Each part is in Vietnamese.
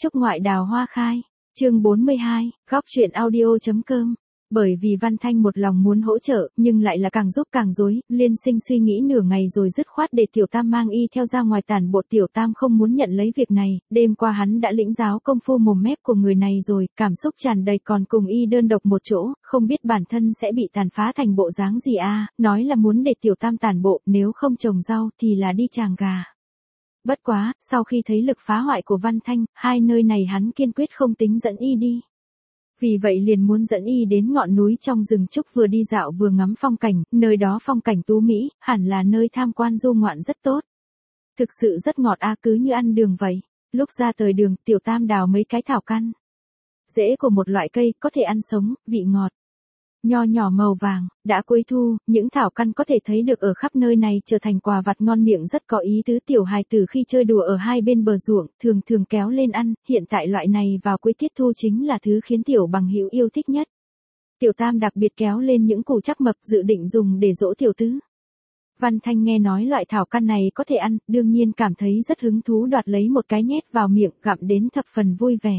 Chúc ngoại đào hoa khai. Chương 42, góc truyện audio.com. Bởi vì Văn Thanh một lòng muốn hỗ trợ, nhưng lại là càng giúp càng rối, Liên Sinh suy nghĩ nửa ngày rồi dứt khoát để Tiểu Tam mang y theo ra ngoài tản bộ. Tiểu Tam không muốn nhận lấy việc này, đêm qua hắn đã lĩnh giáo công phu mồm mép của người này rồi, cảm xúc tràn đầy còn cùng y đơn độc một chỗ, không biết bản thân sẽ bị tàn phá thành bộ dáng gì nói là muốn để Tiểu Tam tản bộ, nếu không trồng rau thì là đi tràng gà. Bất quá, sau khi thấy lực phá hoại của Văn Thanh, hai nơi này hắn kiên quyết không tính dẫn y đi. Vì vậy liền muốn dẫn y đến ngọn núi trong rừng trúc vừa đi dạo vừa ngắm phong cảnh, nơi đó phong cảnh tú mỹ, hẳn là nơi tham quan du ngoạn rất tốt. Thực sự rất ngọt cứ như ăn đường vậy. Lúc ra tới đường, Tiểu Tam đào mấy cái thảo căn. Rễ của một loại cây, có thể ăn sống, vị ngọt. Nho nhỏ màu vàng, đã cuối thu, những thảo căn có thể thấy được ở khắp nơi này trở thành quà vặt ngon miệng rất có ý tứ. Tiểu hài tử khi chơi đùa ở hai bên bờ ruộng, thường kéo lên ăn, hiện tại loại này vào cuối tiết thu chính là thứ khiến Tiểu bằng hữu yêu thích nhất. Tiểu Tam đặc biệt kéo lên những củ chắc mập dự định dùng để dỗ tiểu tứ. Văn Thanh nghe nói loại thảo căn này có thể ăn, đương nhiên cảm thấy rất hứng thú, đoạt lấy một cái nhét vào miệng, gặm đến thập phần vui vẻ.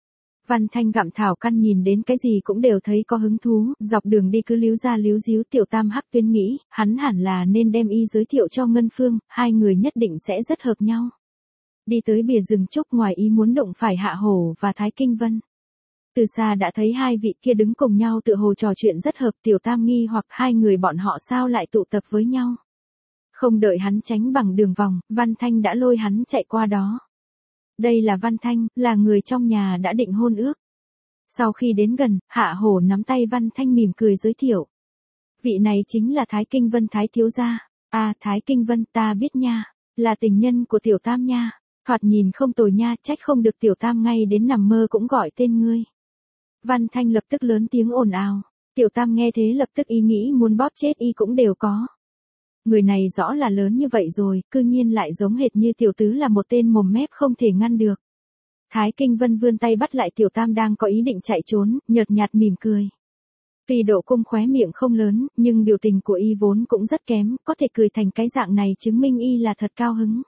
Văn Thanh gặm thảo căn nhìn đến cái gì cũng đều thấy có hứng thú, dọc đường đi cứ líu ra líu díu. Tiểu Tam hắc tuyến nghĩ, hắn hẳn là nên đem y giới thiệu cho Ngân Phương, hai người nhất định sẽ rất hợp nhau. Đi tới bìa rừng trúc, ngoài ý muốn đụng phải Hạ Hổ và Thái Kinh Vân. Từ xa đã thấy hai vị kia đứng cùng nhau tựa hồ trò chuyện rất hợp. Tiểu Tam nghi hoặc hai người bọn họ sao lại tụ tập với nhau. Không đợi hắn tránh bằng đường vòng, Văn Thanh đã lôi hắn chạy qua đó. Đây là Văn Thanh, là người trong nhà đã định hôn ước. Sau khi đến gần, Hạ Hổ nắm tay Văn Thanh mỉm cười giới thiệu. Vị này chính là Thái Kinh Vân Thái thiếu gia. Thái Kinh Vân ta biết nha, là tình nhân của Tiểu Tam nha. Thoạt nhìn không tồi nha, trách không được Tiểu Tam ngay đến nằm mơ cũng gọi tên ngươi. Văn Thanh lập tức lớn tiếng ồn ào. Tiểu Tam nghe thế lập tức ý nghĩ muốn bóp chết y cũng đều có. Người này rõ là lớn như vậy rồi, cư nhiên lại giống hệt như tiểu tứ là một tên mồm mép không thể ngăn được. Thái Kinh Vân vươn tay bắt lại Tiểu Tam đang có ý định chạy trốn, nhợt nhạt mỉm cười. Tuy độ cung khóe miệng không lớn, nhưng biểu tình của y vốn cũng rất kém, có thể cười thành cái dạng này chứng minh y là thật cao hứng.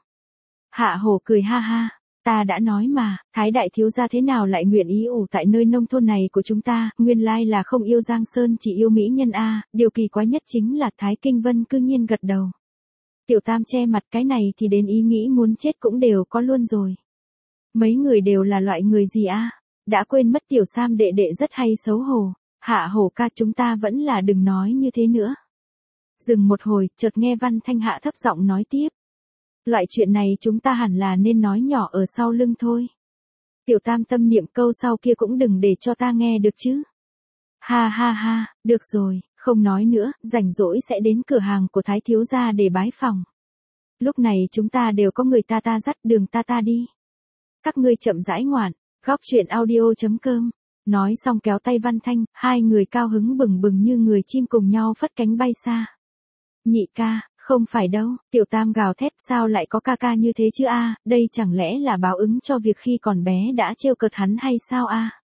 Hạ Hổ cười ha ha. Ta đã nói mà, Thái đại thiếu gia thế nào lại nguyện ý ủ tại nơi nông thôn này của chúng ta, nguyên lai là không yêu Giang Sơn chỉ yêu mỹ nhân điều kỳ quái nhất chính là Thái Kinh Vân cư nhiên gật đầu. Tiểu Tam che mặt, cái này thì đến ý nghĩ muốn chết cũng đều có luôn rồi. Mấy người đều là loại người gì đã quên mất Tiểu Sam đệ đệ rất hay xấu hổ. Hạ Hổ ca, chúng ta vẫn là đừng nói như thế nữa. Dừng một hồi, chợt nghe Văn Thanh hạ thấp giọng nói tiếp. Loại chuyện này chúng ta hẳn là nên nói nhỏ ở sau lưng thôi. Tiểu Tam tâm niệm câu sau kia cũng đừng để cho ta nghe được chứ. Ha ha ha, được rồi, không nói nữa, rảnh rỗi sẽ đến cửa hàng của Thái thiếu gia để bái phòng. Lúc này chúng ta đều có người ta dắt đường ta đi. Các ngươi chậm rãi ngoạn, góc truyện audio.com. Nói xong kéo tay Văn Thanh, hai người cao hứng bừng bừng như người chim cùng nhau phất cánh bay xa. Nhị ca. Không phải đâu, Tiểu Tam gào thét, sao lại có ca như thế chứ đây chẳng lẽ là báo ứng cho việc khi còn bé đã trêu cợt hắn hay sao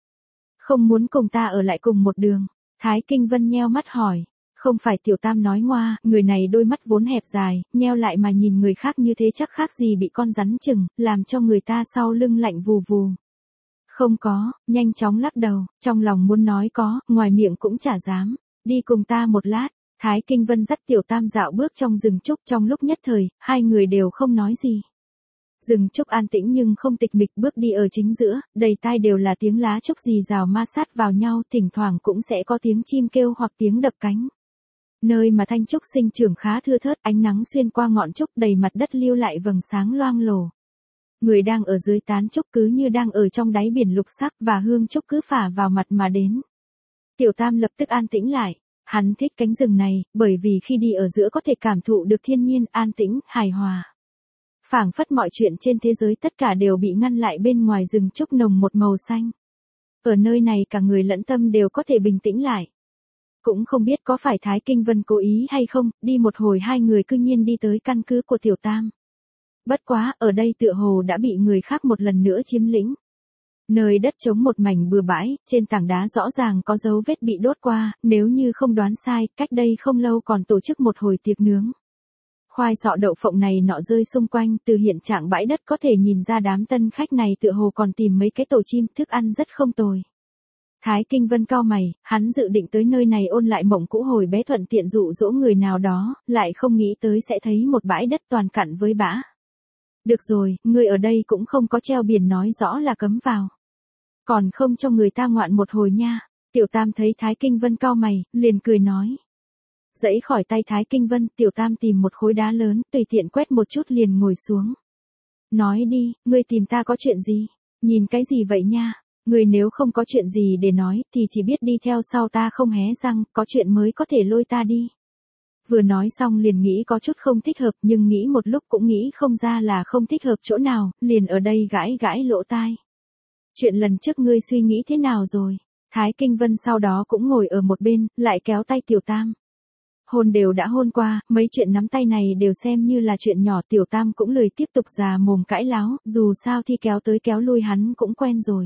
Không muốn cùng ta ở lại cùng một đường. Thái Kinh Vân nheo mắt hỏi. Không phải, Tiểu Tam nói ngoa, người này đôi mắt vốn hẹp dài, nheo lại mà nhìn người khác như thế chắc khác gì bị con rắn chừng, làm cho người ta sau lưng lạnh vù vù. Không có, nhanh chóng lắc đầu, trong lòng muốn nói có, ngoài miệng cũng chả dám. Đi cùng ta một lát. Thái Kinh Vân dắt Tiểu Tam dạo bước trong rừng trúc, trong lúc nhất thời, hai người đều không nói gì. Rừng trúc an tĩnh nhưng không tịch mịch, bước đi ở chính giữa, đầy tai đều là tiếng lá trúc rì rào ma sát vào nhau, thỉnh thoảng cũng sẽ có tiếng chim kêu hoặc tiếng đập cánh. Nơi mà thanh trúc sinh trưởng khá thưa thớt, ánh nắng xuyên qua ngọn trúc đầy mặt đất lưu lại vầng sáng loang lổ. Người đang ở dưới tán trúc cứ như đang ở trong đáy biển lục sắc, và hương trúc cứ phả vào mặt mà đến. Tiểu Tam lập tức an tĩnh lại. Hắn thích cánh rừng này, bởi vì khi đi ở giữa có thể cảm thụ được thiên nhiên, an tĩnh, hài hòa. Phảng phất mọi chuyện trên thế giới tất cả đều bị ngăn lại bên ngoài rừng trúc nồng một màu xanh. Ở nơi này cả người lẫn tâm đều có thể bình tĩnh lại. Cũng không biết có phải Thái Kinh Vân cố ý hay không, đi một hồi hai người cư nhiên đi tới căn cứ của Tiểu Tam. Bất quá, ở đây tựa hồ đã bị người khác một lần nữa chiếm lĩnh. Nơi đất trống một mảnh bừa bãi, trên tảng đá rõ ràng có dấu vết bị đốt qua, nếu như không đoán sai, cách đây không lâu còn tổ chức một hồi tiệc nướng. Khoai sọ đậu phộng này nọ rơi xung quanh, từ hiện trạng bãi đất có thể nhìn ra đám tân khách này tựa hồ còn tìm mấy cái tổ chim, thức ăn rất không tồi. Thái Kinh Vân cau mày, hắn dự định tới nơi này ôn lại mộng cũ hồi bé thuận tiện dụ dỗ người nào đó, lại không nghĩ tới sẽ thấy một bãi đất toàn cặn với bã. Được rồi, người ở đây cũng không có treo biển nói rõ là cấm vào. Còn không cho người ta ngoạn một hồi nha. Tiểu Tam thấy Thái Kinh Vân cau mày, liền cười nói. Dẫy khỏi tay Thái Kinh Vân, Tiểu Tam tìm một khối đá lớn, tùy tiện quét một chút liền ngồi xuống. Nói đi, ngươi tìm ta có chuyện gì? Nhìn cái gì vậy nha? Ngươi nếu không có chuyện gì để nói, thì chỉ biết đi theo sau ta không hé răng, có chuyện mới có thể lôi ta đi. Vừa nói xong liền nghĩ có chút không thích hợp, nhưng nghĩ một lúc cũng nghĩ không ra là không thích hợp chỗ nào, liền ở đây gãi gãi lỗ tai. Chuyện lần trước ngươi suy nghĩ thế nào rồi? Thái Kinh Vân sau đó cũng ngồi ở một bên, lại kéo tay Tiểu Tam. Hôn đều đã hôn qua, mấy chuyện nắm tay này đều xem như là chuyện nhỏ. Tiểu Tam cũng lười tiếp tục già mồm cãi láo, dù sao thì kéo tới kéo lui hắn cũng quen rồi.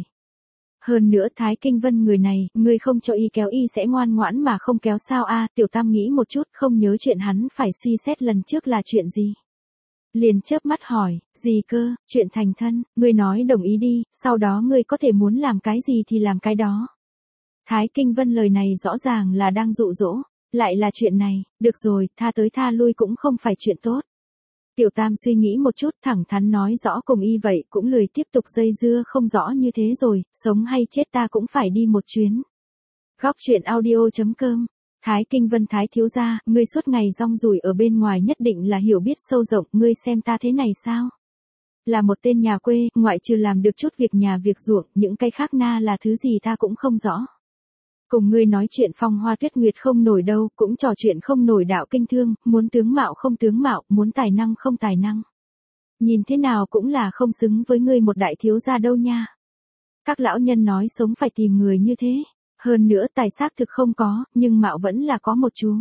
Hơn nữa Thái Kinh Vân người này, ngươi không cho y kéo y sẽ ngoan ngoãn mà không kéo sao a? Tiểu Tam nghĩ một chút không nhớ chuyện hắn phải suy xét lần trước là chuyện gì. Liền chớp mắt hỏi, gì cơ, chuyện thành thân, ngươi nói đồng ý đi, sau đó ngươi có thể muốn làm cái gì thì làm cái đó. Thái Kinh Vân lời này rõ ràng là đang dụ dỗ, lại là chuyện này, được rồi, tha tới tha lui cũng không phải chuyện tốt. Tiểu Tam suy nghĩ một chút thẳng thắn nói rõ cùng y vậy cũng lười tiếp tục dây dưa không rõ như thế rồi, sống hay chết ta cũng phải đi một chuyến. Góc truyện audio.com. Thái Kinh Vân Thái thiếu gia, ngươi suốt ngày rong ruổi ở bên ngoài nhất định là hiểu biết sâu rộng, ngươi xem ta thế này sao? Là một tên nhà quê, ngoại trừ làm được chút việc nhà việc ruộng, những cái khác na là thứ gì ta cũng không rõ. Cùng ngươi nói chuyện phong hoa tuyết nguyệt không nổi đâu, cũng trò chuyện không nổi đạo kinh thương, muốn tướng mạo không tướng mạo, muốn tài năng không tài năng. Nhìn thế nào cũng là không xứng với ngươi một đại thiếu gia đâu nha. Các lão nhân nói sống phải tìm người như thế. Hơn nữa tài xác thực không có, nhưng mạo vẫn là có một chú.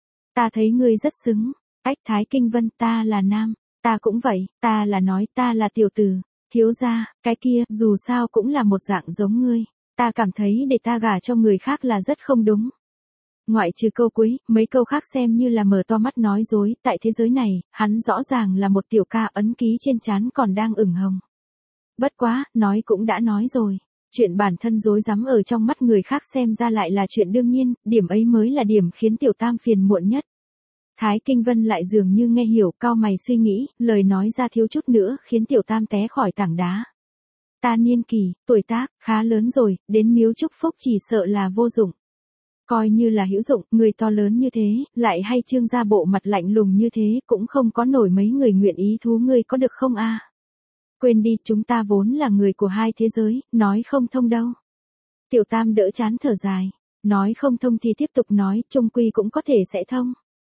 Ta thấy ngươi rất xứng. Ách Thái Kinh Vân, ta là nam, ta cũng vậy, ta là nói ta là tiểu tử. Thiếu gia, cái kia, dù sao cũng là một dạng giống ngươi. Ta cảm thấy để ta gả cho người khác là rất không đúng. Ngoại trừ câu cuối, mấy câu khác xem như là mở to mắt nói dối, tại thế giới này, hắn rõ ràng là một tiểu ca, ấn ký trên trán còn đang ửng hồng. Bất quá, nói cũng đã nói rồi. Chuyện bản thân dối rắm ở trong mắt người khác xem ra lại là chuyện đương nhiên, điểm ấy mới là điểm khiến Tiểu Tam phiền muộn nhất. Thái Kinh Vân lại dường như nghe hiểu, cau mày suy nghĩ, lời nói ra thiếu chút nữa khiến Tiểu Tam té khỏi tảng đá. Ta niên kỷ, tuổi tác, khá lớn rồi, đến miếu chúc phúc chỉ sợ là vô dụng. Coi như là hữu dụng, người to lớn như thế, lại hay trương ra bộ mặt lạnh lùng như thế, cũng không có nổi mấy người nguyện ý thú ngươi có được không a? Quên đi, chúng ta vốn là người của hai thế giới, nói không thông đâu. Tiểu Tam đỡ chán thở dài, nói không thông thì tiếp tục nói, chung quy cũng có thể sẽ thông.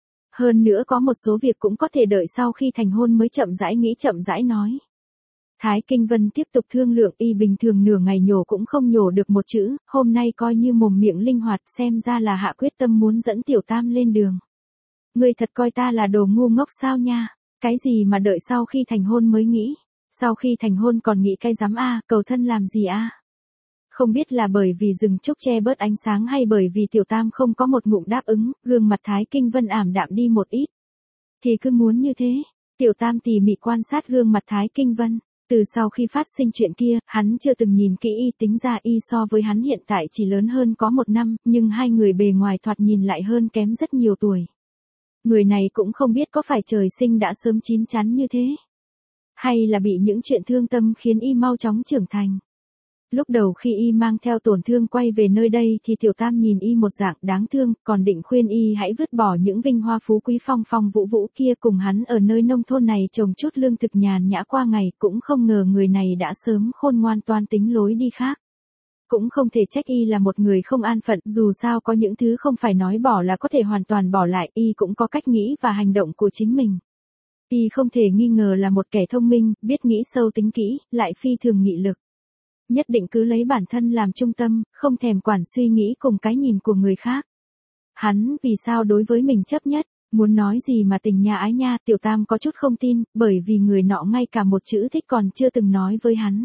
Hơn nữa có một số việc cũng có thể đợi sau khi thành hôn mới chậm rãi nghĩ chậm rãi nói. Thái Kinh Vân tiếp tục thương lượng, y bình thường nửa ngày nhổ cũng không nhổ được một chữ, hôm nay coi như mồm miệng linh hoạt, xem ra là hạ quyết tâm muốn dẫn Tiểu Tam lên đường. Ngươi thật coi ta là đồ ngu ngốc sao nha, cái gì mà đợi sau khi thành hôn mới nghĩ, sau khi thành hôn còn nghĩ cái dám a, cầu thân làm gì a? Không biết là bởi vì rừng trúc che bớt ánh sáng hay bởi vì Tiểu Tam không có một ngụm đáp ứng, gương mặt Thái Kinh Vân ảm đạm đi một ít. Thì cứ muốn như thế, Tiểu Tam tỉ mỉ quan sát gương mặt Thái Kinh Vân. Từ sau khi phát sinh chuyện kia, hắn chưa từng nhìn kỹ y, tính ra y so với hắn hiện tại chỉ lớn hơn có 1 năm, nhưng hai người bề ngoài thoạt nhìn lại hơn kém rất nhiều tuổi. Người này cũng không biết có phải trời sinh đã sớm chín chắn như thế, hay là bị những chuyện thương tâm khiến y mau chóng trưởng thành. Lúc đầu khi y mang theo tổn thương quay về nơi đây thì Tiểu Tam nhìn y một dạng đáng thương, còn định khuyên y hãy vứt bỏ những vinh hoa phú quý phong phong vũ vũ kia cùng hắn ở nơi nông thôn này trồng chút lương thực nhàn nhã qua ngày, cũng không ngờ người này đã sớm khôn ngoan toan tính lối đi khác. Cũng không thể trách y là một người không an phận, dù sao có những thứ không phải nói bỏ là có thể hoàn toàn bỏ lại, y cũng có cách nghĩ và hành động của chính mình. Y không thể nghi ngờ là một kẻ thông minh, biết nghĩ sâu tính kỹ, lại phi thường nghị lực. Nhất định cứ lấy bản thân làm trung tâm, không thèm quản suy nghĩ cùng cái nhìn của người khác. Hắn vì sao đối với mình chấp nhất, muốn nói gì mà tình nhà ái nha, Tiểu Tam có chút không tin, bởi vì người nọ ngay cả một chữ thích còn chưa từng nói với hắn.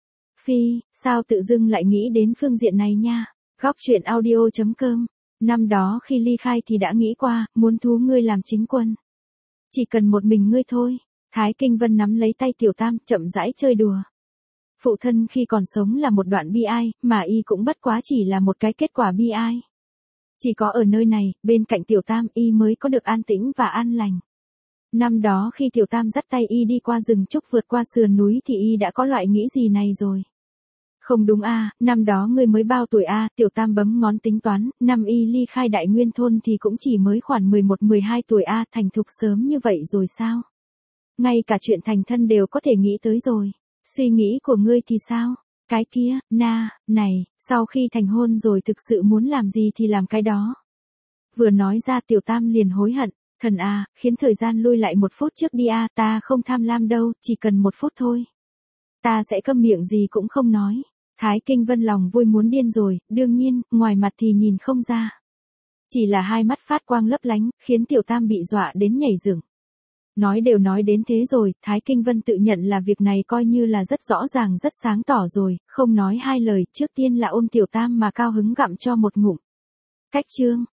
Phi, sao tự dưng lại nghĩ đến phương diện này nha, góc truyện audio.com, năm đó khi ly khai thì đã nghĩ qua, muốn thú ngươi làm chính quân. Chỉ cần một mình ngươi thôi. Thái Kinh Vân nắm lấy tay Tiểu Tam, chậm rãi chơi đùa. Phụ thân khi còn sống là một đoạn bi ai, mà y cũng bất quá chỉ là một cái kết quả bi ai. Chỉ có ở nơi này, bên cạnh Tiểu Tam y mới có được an tĩnh và an lành. Năm đó khi Tiểu Tam dắt tay y đi qua rừng trúc vượt qua sườn núi thì y đã có loại nghĩ gì này rồi. Không đúng a, năm đó ngươi mới bao tuổi a? Tiểu Tam bấm ngón tính toán, năm y ly khai Đại Nguyên thôn thì cũng chỉ mới khoảng 11-12 tuổi a, thành thục sớm như vậy rồi sao? Ngay cả chuyện thành thân đều có thể nghĩ tới rồi. Suy nghĩ của ngươi thì sao? Cái kia, này, sau khi thành hôn rồi thực sự muốn làm gì thì làm cái đó. Vừa nói ra Tiểu Tam liền hối hận. Thần à, khiến thời gian lui lại 1 phút trước đi a, ta không tham lam đâu, chỉ cần 1 phút thôi. Ta sẽ câm miệng gì cũng không nói. Thái Kinh Vân lòng vui muốn điên rồi, đương nhiên, ngoài mặt thì nhìn không ra. Chỉ là hai mắt phát quang lấp lánh, khiến Tiểu Tam bị dọa đến nhảy dựng. Nói đều nói đến thế rồi, Thái Kinh Vân tự nhận là việc này coi như là rất rõ ràng rất sáng tỏ rồi, không nói hai lời, trước tiên là ôm Tiểu Tam mà cao hứng gặm cho một ngụm. Cách chương